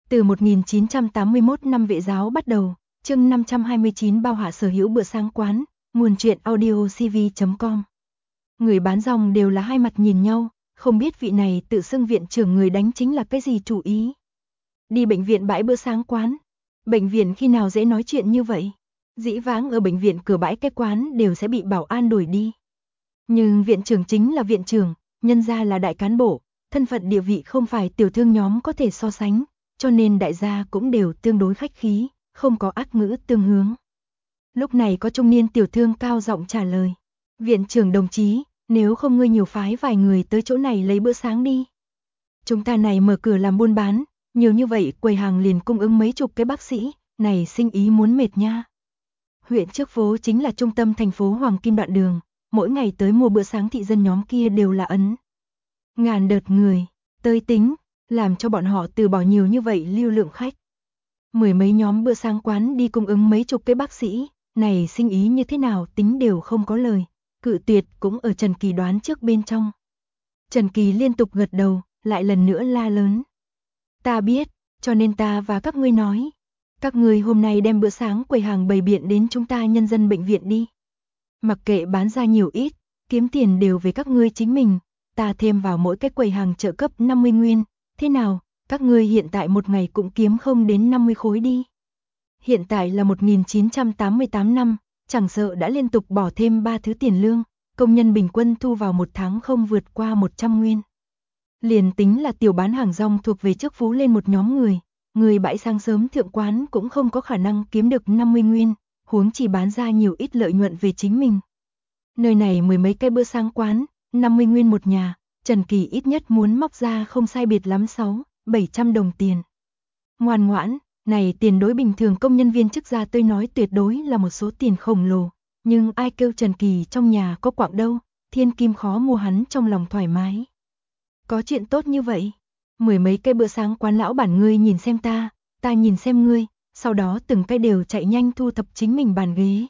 Từ 1981 năm Vệ giáo bắt đầu, chương 529 bao hạ sở hữu bữa sáng quán, nguồn truyện audio cv.com. Người bán rong đều là hai mặt nhìn nhau, không biết vị này tự xưng viện trưởng người đánh chính là cái gì chủ ý. Đi bệnh viện bãi bữa sáng quán. Bệnh viện khi nào dễ nói chuyện như vậy? Dĩ vãng ở bệnh viện cửa bãi cái quán đều sẽ bị bảo an đuổi đi. Nhưng viện trưởng chính là viện trưởng, nhân gia là đại cán bộ, thân phận địa vị không phải tiểu thương nhóm có thể so sánh, cho nên đại gia cũng đều tương đối khách khí, không có ác ngữ tương hướng. Lúc này có trung niên tiểu thương cao giọng trả lời. Viện trưởng đồng chí, nếu không ngươi nhiều phái vài người tới chỗ này lấy bữa sáng đi. Chúng ta này mở cửa làm buôn bán, nhiều như vậy quầy hàng liền cung ứng mấy chục cái bác sĩ, này sinh ý muốn mệt nha. Huyện trước phố chính là trung tâm thành phố Hoàng Kim đoạn đường, mỗi ngày tới mua bữa sáng thị dân nhóm kia đều là ấn. Ngàn đợt người, tới tính, làm cho bọn họ từ bỏ nhiều như vậy lưu lượng khách. Mười mấy nhóm bữa sáng quán đi cung ứng mấy chục cái bác sĩ, này sinh ý như thế nào tính đều không có lời, cự tuyệt cũng ở Trần Kỳ đoán trước bên trong. Trần Kỳ liên tục gật đầu, lại lần nữa la lớn. Ta biết, cho nên ta và các ngươi nói. Các ngươi hôm nay đem bữa sáng quầy hàng bày biện đến chúng ta nhân dân bệnh viện đi. Mặc kệ bán ra nhiều ít, kiếm tiền đều về các ngươi chính mình, ta thêm vào mỗi cái quầy hàng trợ cấp 50 nguyên, thế nào, các ngươi hiện tại một ngày cũng kiếm không đến 50 khối đi. Hiện tại là 1988 năm, chẳng sợ đã liên tục bỏ thêm 3 thứ tiền lương, công nhân bình quân thu vào một tháng không vượt qua 100 nguyên. Liền tính là tiểu bán hàng rong thuộc về trước phú lên một nhóm người bãi sáng sớm thượng quán cũng không có khả năng kiếm được 50 nguyên, huống chỉ bán ra nhiều ít lợi nhuận về chính mình. Nơi này mười mấy cái bữa sáng quán, 50 nguyên một nhà, Trần Kỳ ít nhất muốn móc ra không sai biệt lắm 600-700 đồng tiền. Ngoan ngoãn, này tiền đối bình thường công nhân viên chức gia tôi nói tuyệt đối là một số tiền khổng lồ, nhưng ai kêu Trần Kỳ trong nhà có quạng đâu, thiên kim khó mua hắn trong lòng thoải mái. Có chuyện tốt như vậy, mười mấy cái bữa sáng quán lão bản ngươi nhìn xem ta nhìn xem ngươi, sau đó từng cái đều chạy nhanh thu thập chính mình bàn ghế.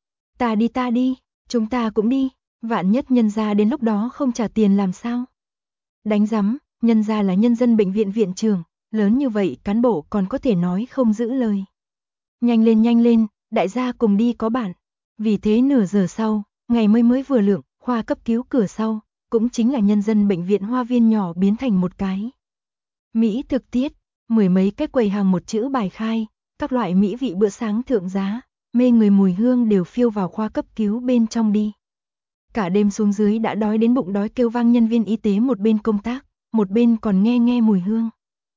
Ta đi, chúng ta cũng đi, vạn nhất nhân gia đến lúc đó không trả tiền làm sao? Đánh rắm, nhân gia là nhân dân bệnh viện viện trưởng, lớn như vậy cán bộ còn có thể nói không giữ lời. Nhanh lên, đại gia cùng đi có bạn. Vì thế nửa giờ sau, ngày mới vừa lượng, khoa cấp cứu cửa sau, cũng chính là nhân dân bệnh viện Hoa Viên nhỏ biến thành một cái Mỹ thực tiết, mười mấy cái quầy hàng một chữ bài khai, các loại mỹ vị bữa sáng thượng giá, mê người mùi hương đều phiêu vào khoa cấp cứu bên trong đi. Cả đêm xuống dưới đã đói đến bụng đói kêu vang nhân viên y tế một bên công tác, một bên còn nghe mùi hương.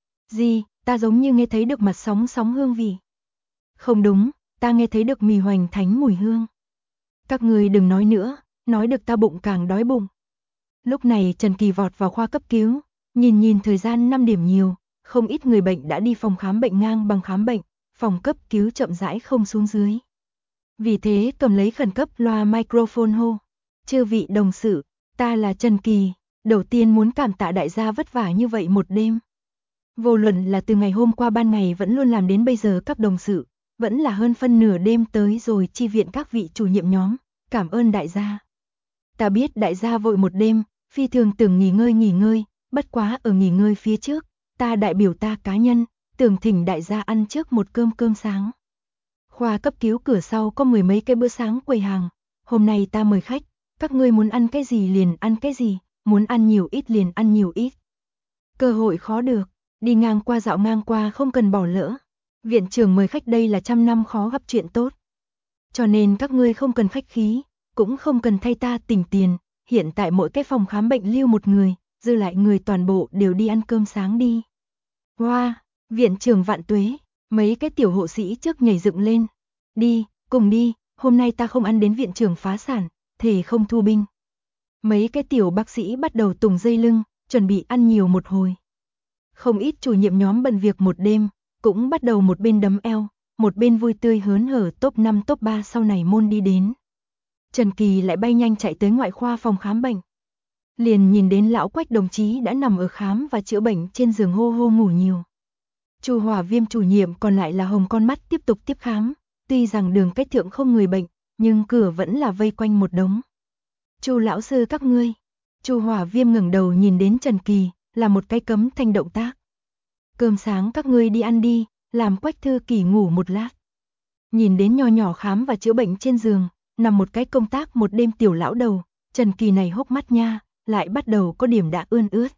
Gì, ta giống như nghe thấy được mặt sóng hương vị. Không đúng, ta nghe thấy được mì hoành thánh mùi hương. Các người đừng nói nữa, nói được ta bụng càng đói bụng. Lúc này Trần Kỳ vọt vào khoa cấp cứu, nhìn thời gian 5 điểm nhiều, không ít người bệnh đã đi phòng khám bệnh ngang bằng khám bệnh, phòng cấp cứu chậm rãi không xuống dưới. Vì thế cầm lấy khẩn cấp loa microphone hô. Chư vị đồng sự, ta là Trần Kỳ, đầu tiên muốn cảm tạ đại gia vất vả như vậy một đêm. Vô luận là từ ngày hôm qua ban ngày vẫn luôn làm đến bây giờ các đồng sự, vẫn là hơn phân nửa đêm tới rồi chi viện các vị chủ nhiệm nhóm, cảm ơn đại gia. Ta biết đại gia vội một đêm, phi thường tưởng nghỉ ngơi, bất quá ở nghỉ ngơi phía trước, ta đại biểu ta cá nhân, tưởng thỉnh đại gia ăn trước một cơm sáng. Khoa cấp cứu cửa sau có mười mấy cái bữa sáng quầy hàng, hôm nay ta mời khách, các ngươi muốn ăn cái gì liền ăn cái gì, muốn ăn nhiều ít liền ăn nhiều ít. Cơ hội khó được, đi ngang qua dạo ngang qua không cần bỏ lỡ. Viện trưởng mời khách đây là trăm năm khó gặp chuyện tốt. Cho nên các ngươi không cần khách khí, cũng không cần thay ta tỉnh tiền, hiện tại mỗi cái phòng khám bệnh lưu một người, dư lại người toàn bộ đều đi ăn cơm sáng đi. Wow, viện trưởng vạn tuế, mấy cái tiểu hộ sĩ trước nhảy dựng lên. Đi, cùng đi, hôm nay ta không ăn đến viện trưởng phá sản, thề không thu binh. Mấy cái tiểu bác sĩ bắt đầu tùng dây lưng, chuẩn bị ăn nhiều một hồi. Không ít chủ nhiệm nhóm bận việc một đêm, cũng bắt đầu một bên đấm eo, một bên vui tươi hớn hở top 5 top 3 sau này môn đi đến. Trần Kỳ lại bay nhanh chạy tới ngoại khoa phòng khám bệnh. Liền nhìn đến lão Quách đồng chí đã nằm ở khám và chữa bệnh trên giường hô ngủ nhiều. Chu Hỏa Viêm chủ nhiệm còn lại là hồng con mắt tiếp tục tiếp khám, tuy rằng đường cách thượng không người bệnh, nhưng cửa vẫn là vây quanh một đống. Chu lão sư các ngươi. Chu Hỏa Viêm ngẩng đầu nhìn đến Trần Kỳ, là một cái cấm thanh động tác. Cơm sáng các ngươi đi ăn đi, làm Quách Thư Kỳ ngủ một lát. Nhìn đến nho nhỏ khám và chữa bệnh trên giường, nằm một cái công tác một đêm tiểu lão đầu, Trần Kỳ này hốc mắt nha, lại bắt đầu có điểm đã ươn ướt.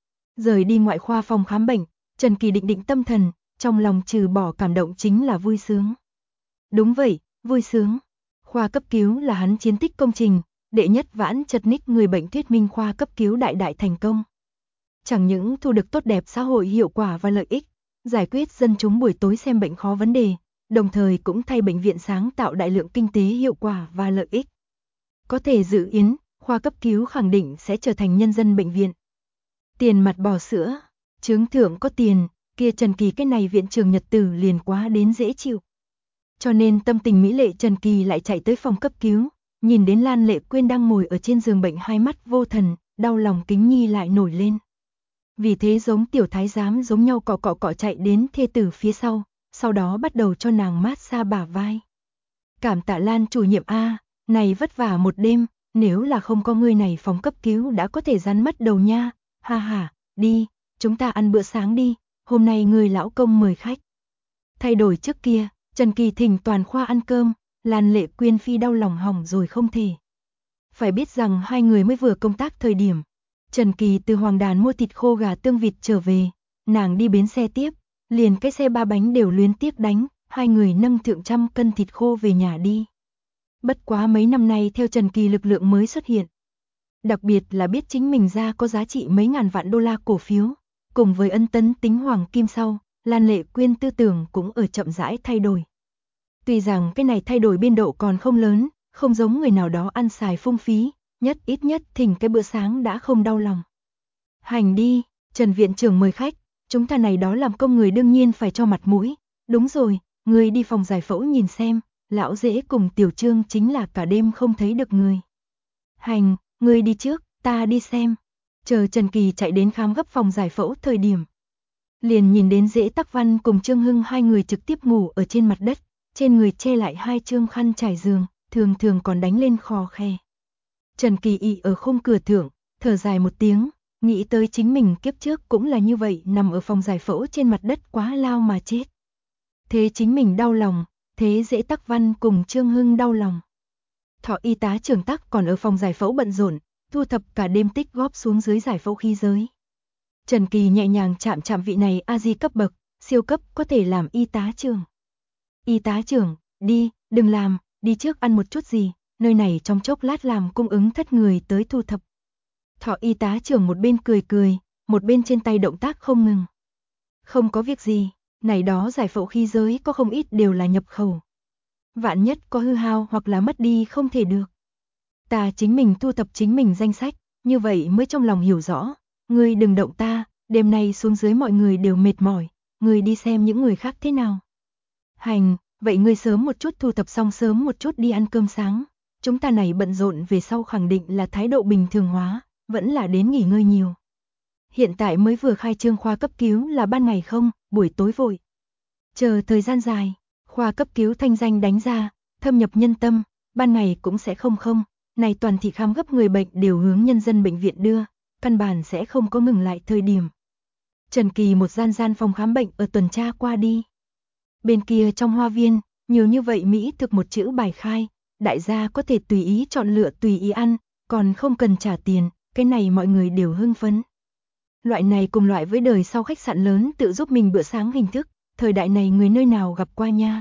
Rời đi ngoại khoa phòng khám bệnh, Trần Kỳ định tâm thần, trong lòng trừ bỏ cảm động chính là vui sướng. Đúng vậy, vui sướng. Khoa cấp cứu là hắn chiến tích công trình, đệ nhất vãn chật ních người bệnh thuyết minh khoa cấp cứu đại đại thành công. Chẳng những thu được tốt đẹp xã hội hiệu quả và lợi ích, giải quyết dân chúng buổi tối xem bệnh khó vấn đề, đồng thời cũng thay bệnh viện sáng tạo đại lượng kinh tế hiệu quả và lợi ích. Có thể dự yến, khoa cấp cứu khẳng định sẽ trở thành nhân dân bệnh viện. Tiền mặt bò sữa, chướng thượng có tiền, kia Trần Kỳ cái này viện trường nhật tử liền quá đến dễ chịu. Cho nên tâm tình mỹ lệ Trần Kỳ lại chạy tới phòng cấp cứu, nhìn đến Lan Lệ Quyên đang ngồi ở trên giường bệnh hai mắt vô thần, đau lòng kính nhi lại nổi lên. Vì thế giống tiểu thái giám giống nhau cọ chạy đến thê tử phía sau đó bắt đầu cho nàng mát xa bả vai. Cảm tạ Lan chủ nhiệm a, này vất vả một đêm, nếu là không có ngươi này phòng cấp cứu đã có thể rắn mất đầu nha, ha ha, đi, chúng ta ăn bữa sáng đi, hôm nay ngươi lão công mời khách. Thay đổi trước kia, Trần Kỳ thỉnh toàn khoa ăn cơm, Lan Lệ Quyên phi đau lòng hỏng rồi không thể. Phải biết rằng hai người mới vừa công tác thời điểm, Trần Kỳ từ Hoàng Đàn mua thịt khô gà tương vịt trở về, nàng đi bến xe tiếp, liền cái xe ba bánh đều luyến tiếc đánh, hai người nâng thượng 100 cân thịt khô về nhà đi. Bất quá mấy năm nay theo Trần Kỳ lực lượng mới xuất hiện. Đặc biệt là biết chính mình ra có giá trị mấy ngàn vạn đô la cổ phiếu, cùng với ân tấn tính hoàng kim sau, Lan Lệ Quyên tư tưởng cũng ở chậm rãi thay đổi. Tuy rằng cái này thay đổi biên độ còn không lớn, không giống người nào đó ăn xài phung phí, ít nhất thỉnh cái bữa sáng đã không đau lòng. Hành đi, Trần viện trưởng mời khách, chúng ta này đó làm công người đương nhiên phải cho mặt mũi. Đúng rồi, người đi phòng giải phẫu nhìn xem, lão dễ cùng Tiểu Trương chính là cả đêm không thấy được người. Hành, người đi trước, ta đi xem. Chờ Trần Kỳ chạy đến khám gấp phòng giải phẫu thời điểm. Liền nhìn đến Dễ Tắc Văn cùng Trương Hưng hai người trực tiếp ngủ ở trên mặt đất, trên người che lại hai trương khăn trải giường, thường còn đánh lên khò khe. Trần Kỳ ị ở khung cửa thượng, thở dài một tiếng, nghĩ tới chính mình kiếp trước cũng là như vậy, nằm ở phòng giải phẫu trên mặt đất quá lao mà chết. Thế chính mình đau lòng, thế Dễ Tắc Văn cùng Trương Hưng đau lòng. Thọ y tá trưởng Tắc còn ở phòng giải phẫu bận rộn, thu thập cả đêm tích góp xuống dưới giải phẫu khí giới. Trần Kỳ nhẹ nhàng chạm vị này A-di cấp bậc, siêu cấp có thể làm y tá trưởng. Y tá trưởng, đi, đừng làm, đi trước ăn một chút gì, nơi này trong chốc lát làm cung ứng thất người tới thu thập. Thọ y tá trưởng một bên cười, một bên trên tay động tác không ngừng. Không có việc gì, này đó giải phẫu khí giới có không ít đều là nhập khẩu. Vạn nhất có hư hao hoặc là mất đi không thể được. Ta chính mình thu thập chính mình danh sách, như vậy mới trong lòng hiểu rõ. Ngươi đừng động ta, đêm nay xuống dưới mọi người đều mệt mỏi, ngươi đi xem những người khác thế nào. Hành, vậy ngươi sớm một chút thu thập xong sớm một chút đi ăn cơm sáng. Chúng ta này bận rộn về sau khẳng định là thái độ bình thường hóa, vẫn là đến nghỉ ngơi nhiều. Hiện tại mới vừa khai trương khoa cấp cứu là ban ngày không, buổi tối vội. Chờ thời gian dài, khoa cấp cứu thanh danh đánh ra, thâm nhập nhân tâm, ban ngày cũng sẽ không, này toàn thị khám gấp người bệnh đều hướng nhân dân bệnh viện đưa, căn bản sẽ không có ngừng lại thời điểm. Trần Kỳ một gian phòng khám bệnh ở tuần tra qua đi. Bên kia trong hoa viên, nhiều như vậy Mỹ thực một chữ bài khai, đại gia có thể tùy ý chọn lựa tùy ý ăn, còn không cần trả tiền, cái này mọi người đều hưng phấn. Loại này cùng loại với đời sau khách sạn lớn tự giúp mình bữa sáng hình thức, thời đại này người nơi nào gặp qua nha.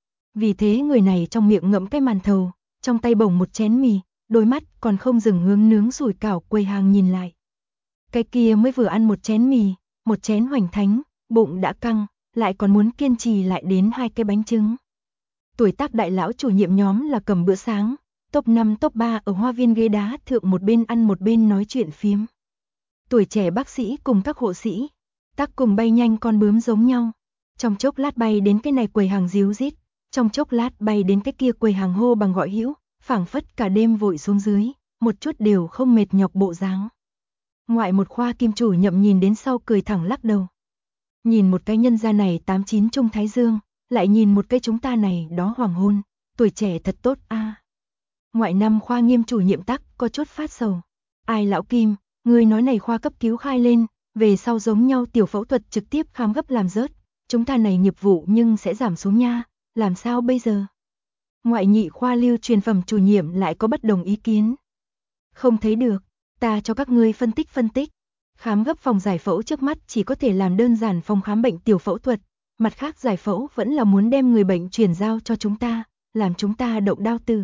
Vì thế người này trong miệng ngậm cái màn thầu, trong tay bồng một chén mì, đôi mắt còn không dừng hướng nướng sủi cảo quầy hàng nhìn lại. Cái kia mới vừa ăn một chén mì, một chén hoành thánh, bụng đã căng, lại còn muốn kiên trì lại đến 2 cái bánh trứng. Tuổi tác đại lão chủ nhiệm nhóm là cầm bữa sáng, top 5 top 3 ở hoa viên ghế đá thượng một bên ăn một bên nói chuyện phiếm. Tuổi trẻ bác sĩ cùng các hộ sĩ, tác cùng bay nhanh con bướm giống nhau. Trong chốc lát bay đến cái này quầy hàng díu dít, trong chốc lát bay đến cái kia quầy hàng hô bằng gọi hữu, phảng phất cả đêm vội xuống dưới, một chút đều không mệt nhọc bộ dáng. Ngoại một khoa kim chủ nhậm nhìn đến sau cười thẳng lắc đầu. Nhìn một cái nhân gia này 89 trung thái dương, lại nhìn một cái chúng ta này đó hoàng hôn, tuổi trẻ thật tốt a. Ngoại năm khoa nghiêm chủ nhiệm Tắc có chút phát sầu. Ai lão Kim, ngươi nói này khoa cấp cứu khai lên, Về sau giống nhau tiểu phẫu thuật trực tiếp khám gấp làm rớt, chúng ta này nghiệp vụ nhưng sẽ giảm xuống nha, làm sao bây giờ? Ngoại nhị khoa lưu truyền phẩm chủ nhiệm lại có bất đồng ý kiến. Không thấy được, ta cho các ngươi phân tích. Khám gấp phòng giải phẫu trước mắt chỉ có thể làm đơn giản phòng khám bệnh tiểu phẫu thuật, mặt khác giải phẫu vẫn là muốn đem người bệnh chuyển giao cho chúng ta, làm chúng ta động đao tử.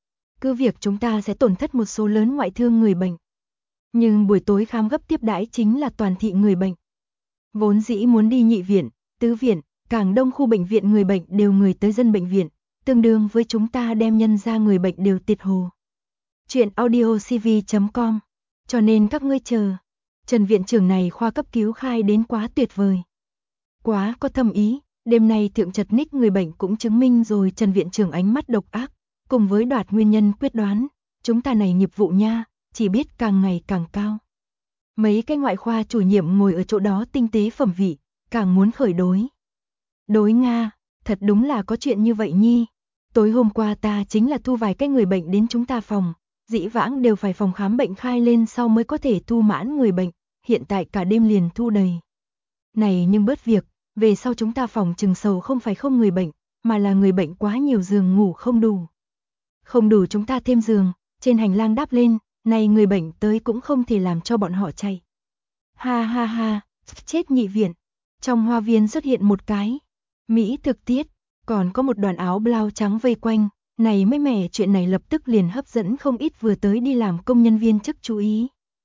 Cứ việc chúng ta sẽ tổn thất một số lớn ngoại thương người bệnh. Nhưng buổi tối khám gấp tiếp đãi chính là toàn thị người bệnh. Vốn dĩ muốn đi nhị viện, tứ viện, càng đông khu bệnh viện người bệnh đều người tới dân bệnh viện, tương đương với chúng ta đem nhân ra người bệnh đều tiệt hồ. Chuyện audiocv.com. Cho nên các ngươi chờ. Trần viện trưởng này khoa cấp cứu khai đến quá tuyệt vời. Quá có thâm ý, đêm nay thượng chật ních người bệnh cũng chứng minh rồi Trần viện trưởng ánh mắt độc ác, cùng với đoạt nguyên nhân quyết đoán, chúng ta này nghiệp vụ nha, chỉ biết càng ngày càng cao. Mấy cái ngoại khoa chủ nhiệm ngồi ở chỗ đó tinh tế phẩm vị, càng muốn khởi đối. Đối Nga, thật đúng là có chuyện như vậy nhi. Tối hôm qua ta chính là thu vài cái người bệnh đến chúng ta phòng, dĩ vãng đều phải phòng khám bệnh khai lên sau mới có thể thu mãn người bệnh, hiện tại cả đêm liền thu đầy. Này nhưng bớt việc, về sau chúng ta phòng chừng sầu không phải không người bệnh, mà là người bệnh quá nhiều giường ngủ không đủ. Không đủ chúng ta thêm giường, trên hành lang đáp lên, này người bệnh tới cũng không thể làm cho bọn họ chạy. Ha ha ha, chết nhị viện. Trong hoa viên xuất hiện một cái Mỹ thực tiết, còn có một đoàn áo blau trắng vây quanh, này mới mẻ chuyện này lập tức liền hấp dẫn không ít vừa tới đi làm công nhân viên chức chú ý.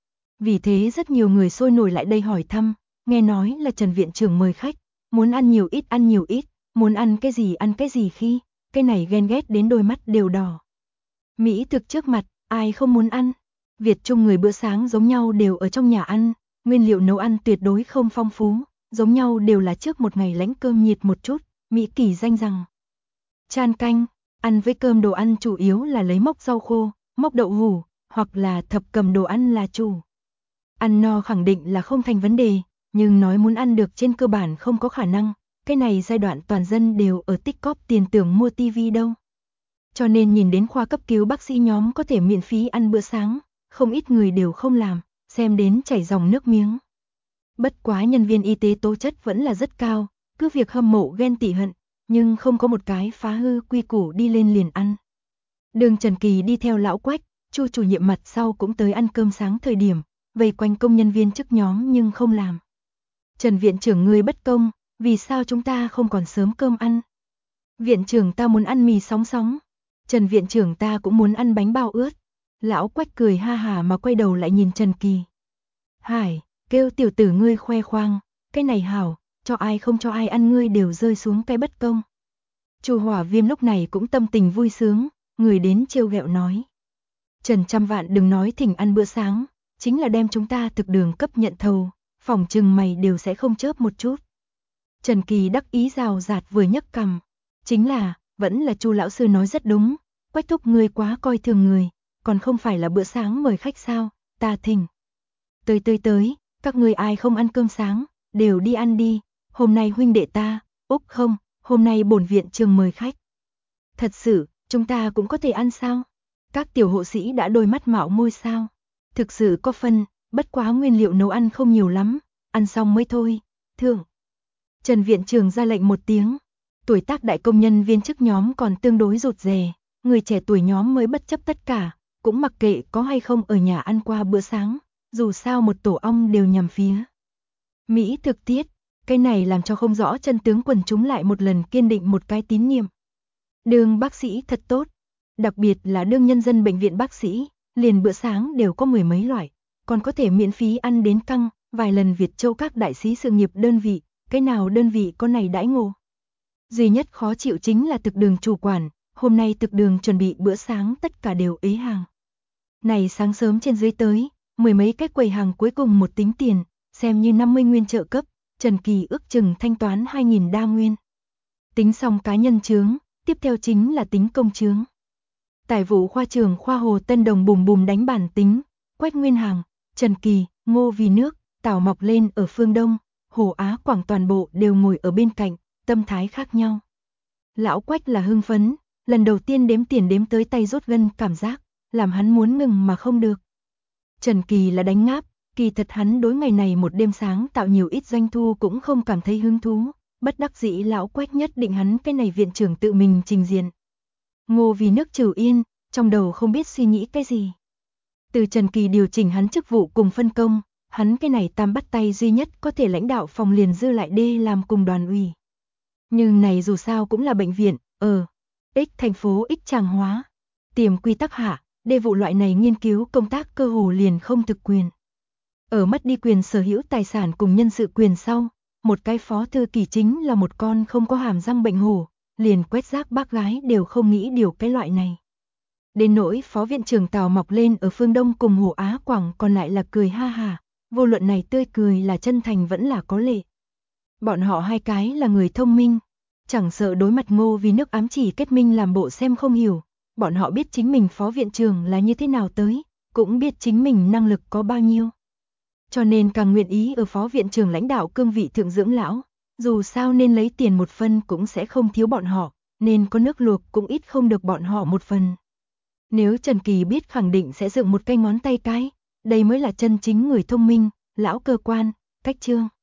Vì thế rất nhiều người sôi nổi lại đây hỏi thăm, nghe nói là Trần viện trưởng mời khách, muốn ăn nhiều ít, muốn ăn cái gì khi, cái này ghen ghét đến đôi mắt đều đỏ. Mỹ thực trước mặt, ai không muốn ăn, Việt Trung người bữa sáng giống nhau đều ở trong nhà ăn, nguyên liệu nấu ăn tuyệt đối không phong phú, giống nhau đều là trước một ngày lãnh cơm nhiệt một chút, Mỹ kỳ danh rằng chan canh, ăn với cơm đồ ăn chủ yếu là lấy mốc rau khô, mốc đậu hủ, hoặc là thập cầm đồ ăn là chủ. Ăn no khẳng định là không thành vấn đề, nhưng nói muốn ăn được trên cơ bản không có khả năng, cái này giai đoạn toàn dân đều ở tích cóp tiền tưởng mua tivi đâu. Cho nên nhìn đến khoa cấp cứu bác sĩ nhóm có thể miễn phí ăn bữa sáng, không ít người đều không làm, xem đến chảy dòng nước miếng. Bất quá nhân viên y tế tố chất vẫn là rất cao, cứ việc hâm mộ ghen tị hận, nhưng không có một cái phá hư quy củ đi lên liền ăn. Đường Trần Kỳ đi theo lão Quách, Chu chủ nhiệm mặt sau cũng tới ăn cơm sáng thời điểm, vây quanh công nhân viên chức nhóm nhưng không làm. Trần viện trưởng ngươi bất công, vì sao chúng ta không còn sớm cơm ăn? Viện trưởng ta muốn ăn mì sóng sóng. Trần viện trưởng ta cũng muốn ăn bánh bao ướt. Lão Quách cười ha hà mà quay đầu lại nhìn Trần Kỳ. Hải, kêu tiểu tử ngươi khoe khoang, cái này hảo, cho ai không cho ai ăn ngươi đều rơi xuống cái bất công. Chu Hỏa Viêm lúc này cũng tâm tình vui sướng, người đến trêu ghẹo nói. Trần Trăm Vạn đừng nói thỉnh ăn bữa sáng, chính là đem chúng ta thực đường cấp nhận thầu, phỏng chừng mày đều sẽ không chớp một chút. Trần Kỳ đắc ý rào rạt vừa nhấc cằm, chính là, vẫn là Chu lão sư nói rất đúng, Quách thúc ngươi quá coi thường người, còn không phải là bữa sáng mời khách sao, ta thỉnh. Tới, các ngươi ai không ăn cơm sáng, đều đi ăn đi, hôm nay huynh đệ ta, Úc không, hôm nay bổn viện trường mời khách. Thật sự, chúng ta cũng có thể ăn sao? Các tiểu hộ sĩ đã đôi mắt mạo môi sao? Thực sự có phân, bất quá nguyên liệu nấu ăn không nhiều lắm, ăn xong mới thôi, thượng. Trần viện trưởng ra lệnh một tiếng, tuổi tác đại công nhân viên chức nhóm còn tương đối rụt rè, người trẻ tuổi nhóm mới bất chấp tất cả, cũng mặc kệ có hay không ở nhà ăn qua bữa sáng, dù sao một tổ ong đều nhằm phía. Mỹ thực tiết, cái này làm cho không rõ chân tướng quần chúng lại một lần kiên định một cái tín nhiệm. Đương bác sĩ thật tốt, đặc biệt là đương nhân dân bệnh viện bác sĩ, liền bữa sáng đều có mười mấy loại, còn có thể miễn phí ăn đến căng, vài lần Việt Châu các đại sĩ sự nghiệp đơn vị, cái nào đơn vị có này đãi ngộ. Duy nhất khó chịu chính là thực đường chủ quản, hôm nay thực đường chuẩn bị bữa sáng tất cả đều ế hàng. Này sáng sớm trên dưới tới, mười mấy cái quầy hàng cuối cùng một tính tiền, xem như 50 nguyên trợ cấp, Trần Kỳ ước chừng thanh toán 2.000 đa nguyên. Tính xong cá nhân chướng, tiếp theo chính là tính công chướng. Tài vụ khoa trưởng khoa Hồ Tân Đồng bùm bùm đánh bản tính, Quách Nguyên Hàng, Trần Kỳ, Ngô Vì Nước, Tảo Mọc Lên ở phương Đông, Hồ Á Quảng toàn bộ đều ngồi ở bên cạnh, tâm thái khác nhau. Lão Quách là hưng phấn, lần đầu tiên đếm tiền đếm tới tay rốt gân cảm giác, làm hắn muốn ngừng mà không được. Trần Kỳ là đánh ngáp, Kỳ thật hắn đối ngày này một đêm sáng tạo nhiều ít doanh thu cũng không cảm thấy hứng thú, bất đắc dĩ lão Quách nhất định hắn cái này viện trưởng tự mình trình diện. Ngô Vì Nước trừ yên, trong đầu không biết suy nghĩ cái gì. Từ Trần Kỳ điều chỉnh hắn chức vụ cùng phân công, hắn cái này tam bắt tay duy nhất có thể lãnh đạo phòng liền dư lại D làm cùng đoàn ủy. Nhưng này dù sao cũng là bệnh viện, X thành phố X tràng hóa. Tiềm quy tắc hạ, D vụ loại này nghiên cứu công tác cơ hồ liền không thực quyền. Ở mất đi quyền sở hữu tài sản cùng nhân sự quyền sau, một cái phó thư ký chính là một con không có hàm răng bệnh hổ, liền quét rác bác gái đều không nghĩ điều cái loại này. Đến nỗi phó viện trưởng Tào mọc lên ở phương Đông cùng Hồ Á Quảng còn lại là cười ha hà, vô luận này tươi cười là chân thành vẫn là có lệ. Bọn họ hai cái là người thông minh, chẳng sợ đối mặt Ngô Vì Nước ám chỉ kết minh làm bộ xem không hiểu, bọn họ biết chính mình phó viện trưởng là như thế nào tới, cũng biết chính mình năng lực có bao nhiêu. Cho nên càng nguyện ý ở phó viện trưởng lãnh đạo cương vị thượng dưỡng lão, dù sao nên lấy tiền một phần cũng sẽ không thiếu bọn họ, nên có nước luộc cũng ít không được bọn họ một phần. Nếu Trần Kỳ biết khẳng định sẽ dựng một cây ngón tay cái, đây mới là chân chính người thông minh, lão cơ quan, cách chương.